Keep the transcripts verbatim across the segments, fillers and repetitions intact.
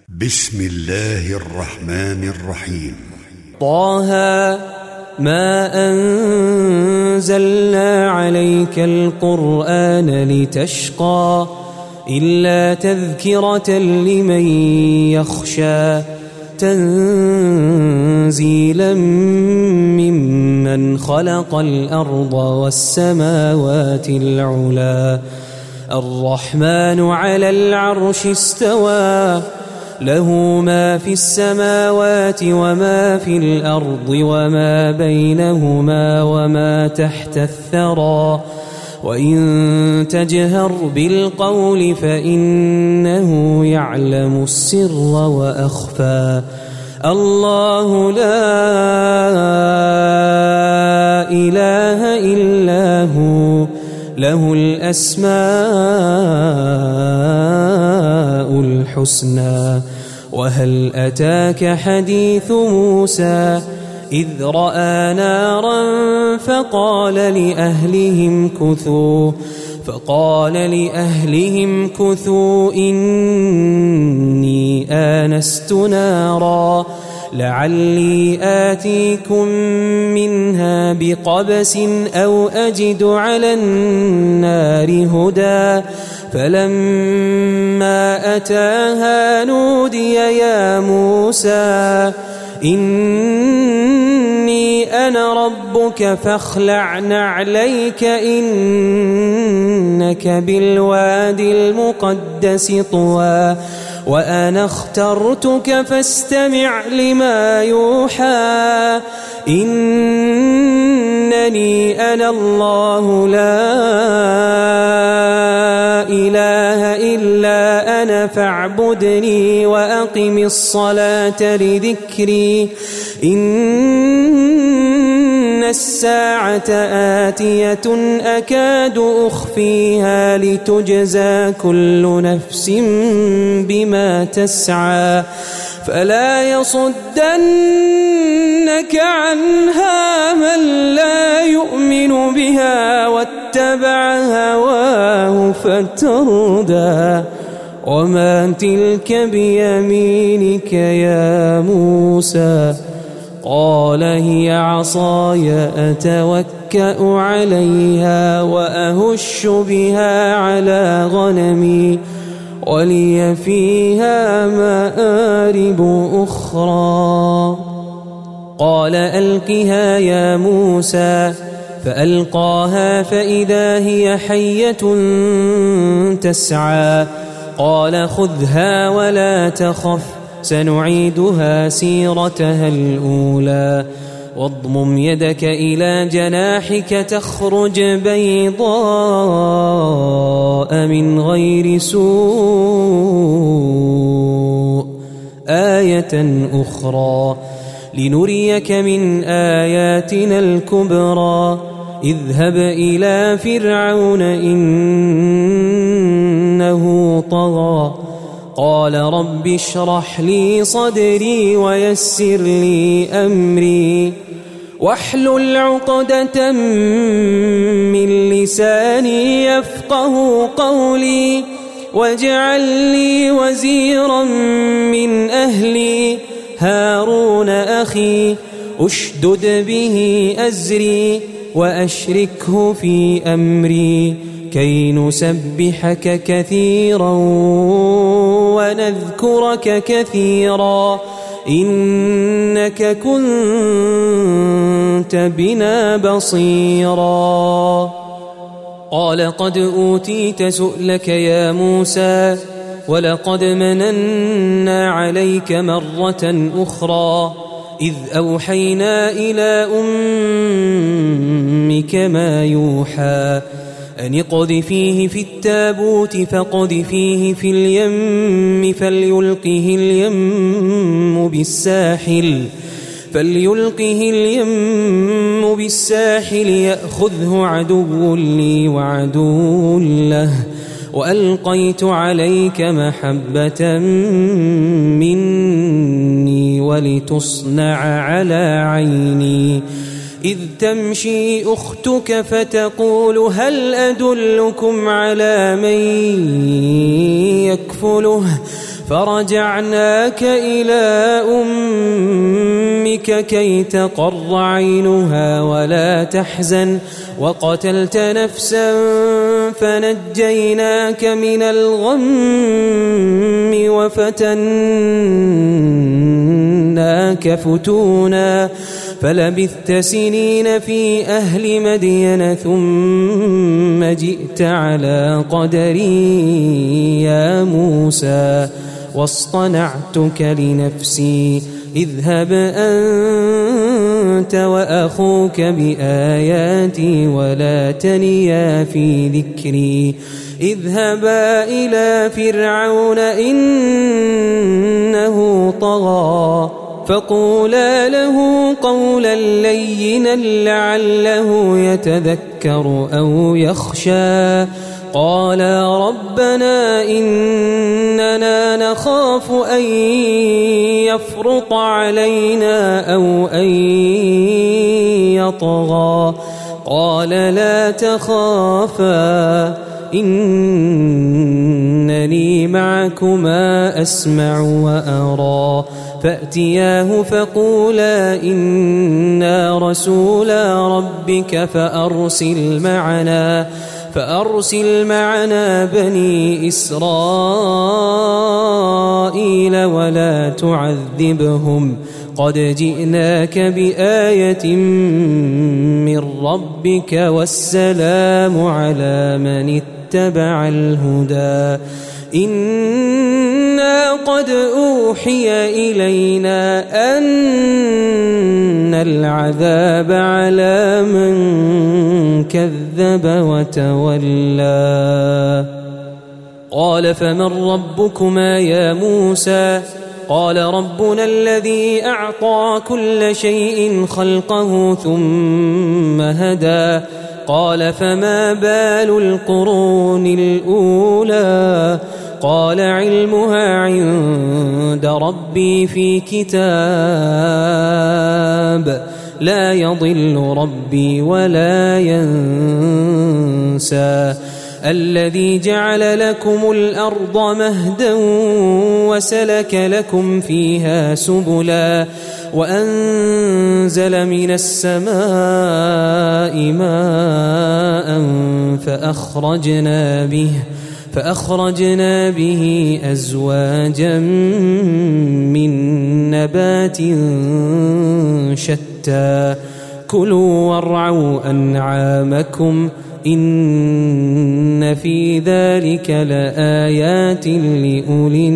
بسم الله الرحمن الرحيم. طه ما أنزلنا عليك القرآن لتشقى إلا تذكرة لمن يخشى تنزيلا ممن خلق الأرض والسماوات العلا الرحمن على العرش استوى له ما في السماوات وما في الأرض وما بينهما وما تحت الثرى وإن تجهر بالقول فإنه يعلم السر وأخفى الله لا إله إلا هو له الأسماء الحسنى وهل أتاك حديث موسى إذ رأى نارا فقال لأهلهم كثوا فقال لأهلهم كثوا إني آنست نارا لعلي آتيكم منها بقبس أو أجد على النار هدى فلما أتاها نودي يا موسى إني أنا ربك فاخلع نعليك إنك بالوادي المقدس طوى وأنا اخترتك فاستمع لما يوحى إنني أنا الله لا إله إلا أنا فاعبدني وأقم الصلاة لذكري إن الساعة آتية أكاد أخفيها لتجزى كل نفس بما تسعى فلا يصدنك عنها من لا يؤمن بها واتبع هواه فتردى وما تلك بيمينك يا موسى قال هي عصاي أتوكأ عليها وأهش بها على غنمي ولي فيها مآرب أخرى قال ألقها يا موسى فألقاها فإذا هي حية تسعى قال خذها ولا تخف سنعيدها سيرتها الأولى واضمم يدك إلى جناحك تخرج بيضاء من غير سوء آية أخرى لنريك من آياتنا الكبرى اذهب إلى فرعون إنه طغى قال رب اشرح لي صدري ويسر لي أمري واحلل عقدة من لساني يفقه قولي واجعل لي وزيرا من أهلي هارون أخي أشدد به أزري وأشركه في أمري كي نسبحك كثيرا ونذكرك كثيرا إنك كنت بنا بصيرا قال قد أوتيت سؤلك يا موسى ولقد مننا عليك مرة أخرى إذ أوحينا إلى أمك ما يوحى أن اقذفيه في التابوت فاقذفيه في اليم فليلقه اليم بالساحل فليلقه اليم بالساحل يأخذه عدو لي وعدو له وألقيت عليك محبة مني ولتصنع على عيني إذ تمشي أختك فتقول هل أدلكم على من يكفله فرجعناك إلى أمك كي تقر عينها ولا تحزن وقتلت نفسا فنجيناك من الغم وفتناك فتونا فلبثت سنين في أهل مدين ثم جئت على قدري يا موسى واصطنعتك لنفسي اذهب أنت وأخوك بآياتي ولا تنيا في ذكري اذهبا إلى فرعون إنه طغى فقولا له قولا لينا لعله يتذكر أو يخشى قالا ربنا إننا نخاف أن يفرط علينا أو أن يطغى قال لا تخافا إنني معكما أسمع وأرى فأتياه فقولا إنا رسولا ربك فأرسل معنا فأرسل معنا بني إسرائيل ولا تعذبهم قد جئناك بآية من ربك والسلام على من اتبع الهدى إنا قد أوحي إلينا أن العذاب على من كذب وتولى قال فمن ربكما يا موسى قال ربنا الذي أعطى كل شيء خلقه ثم هدى قال فما بال القرون الأولى قال علمها عند ربي في كتاب لا يضل ربي ولا ينسى الذي جعل لكم الأرض مهدا وسلك لكم فيها سبلا وأنزل من السماء ماء فأخرجنا به فأخرجنا به أزواجا من نبات شتى كلوا وارعوا أنعامكم إن في ذلك لآيات لأولي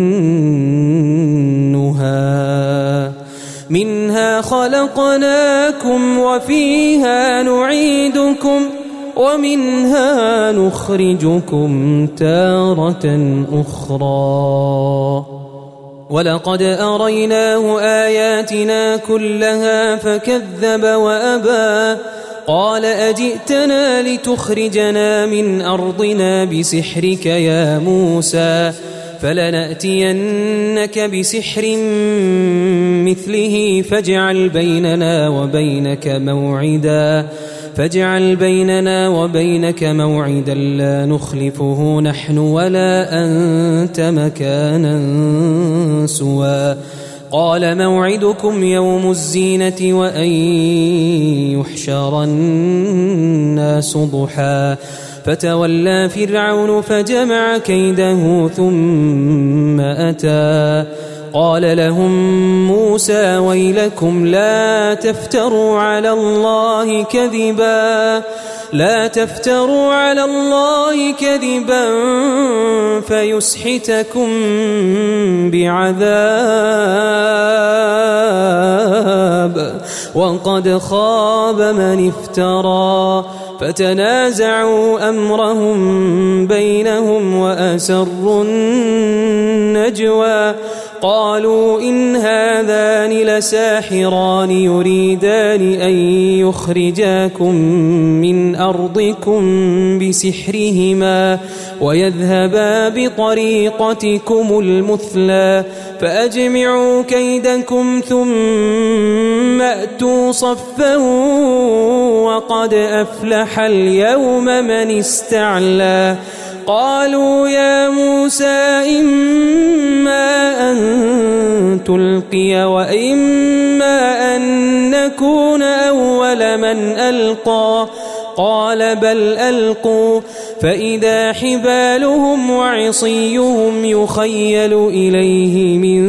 النهى منها خلقناكم وفيها نعيدكم ومنها نخرجكم تارة أخرى ولقد أريناه آياتنا كلها فكذب وأبى قال أجئتنا لتخرجنا من أرضنا بسحرك يا موسى فلنأتينك بسحر مثله فاجعل بيننا وبينك موعدا فاجعل بيننا وبينك موعدا لا نخلفه نحن ولا أنت مكانا سوى قال موعدكم يوم الزينة وأن يحشر الناس ضحى فتولى فرعون فجمع كيده ثم أتى قال لهم موسى ويلكم لا تفتروا على الله كذبا لا تفتروا على الله كذبا فيسحتكم بعذاب وقد خاب من افترى فتنازعوا أمرهم بينهم وأسروا النجوى قالوا إن هذان لساحران يريدان أن يخرجاكم من أرضكم بسحرهما ويذهبا بطريقتكم المثلى فأجمعوا كيدكم ثم أتوا صفا وقد أفلح اليوم من استعلى قالوا يا موسى إما أن تلقي وإما أن نكون أول من ألقى قال بل ألقوا فإذا حبالهم وعصيهم يخيل إليه من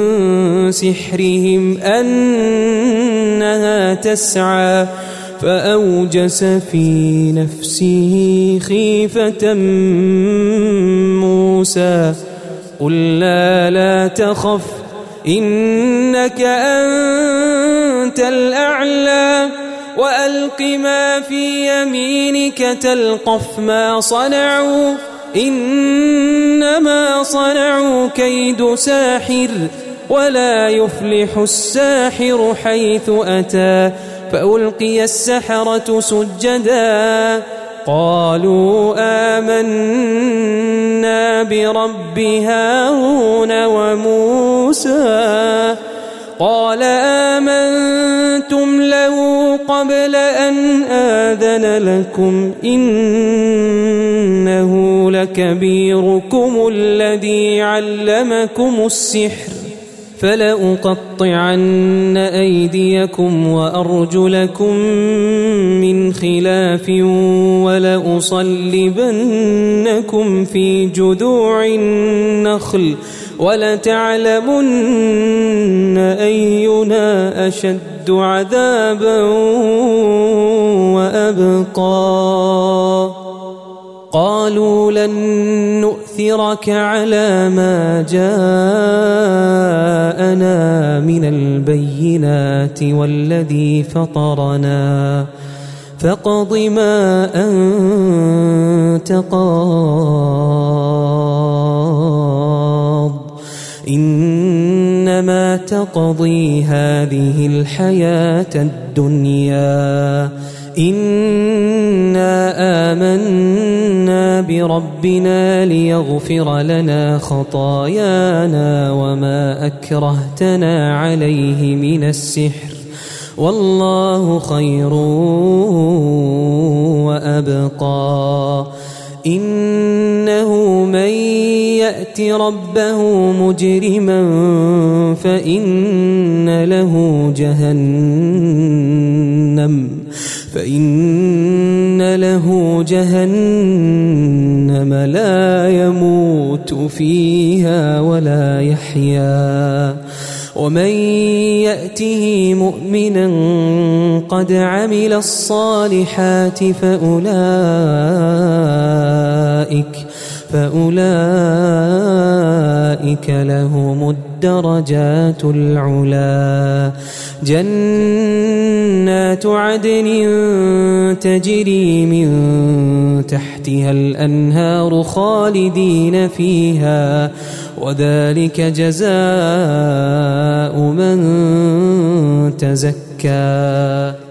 سحرهم أنها تسعى فأوجس في نفسه خيفة موسى قلنا لا تخف إنك أنت الأعلى وألق ما في يمينك تلقف ما صنعوا إنما صنعوا كيد ساحر ولا يفلح الساحر حيث أتى فألقي السحرة سجدا قالوا آمنا برب هارون وموسى قال آمنتم له قبل أن آذن لكم إنه لكبيركم الذي علمكم السحر فلأقطعن أيديكم وأرجلكم من خلاف ولأصلبنكم في جذوع النخل ولتعلمن أينا أشد عذابا وأبقى قالوا لن نؤثرك على ما جاءنا من البينات والذي فطرنا فاقض ما أنت قاض إنما تقضي هذه الحياة الدنيا إنا آمنا بربنا ليغفر لنا خطايانا وما أكرهتنا عليه من السحر والله خير وأبقى إنه من يأت ربه مجرما فإن له جهنم فإن له جهنم لا يموت فيها ولا يحيا ومن يأته مؤمنا قد عمل الصالحات فأولئك فأولئك لهم الدرجات العلا جنات عدن تجري من تحتها الأنهار خالدين فيها وذلك جزاء من تزكى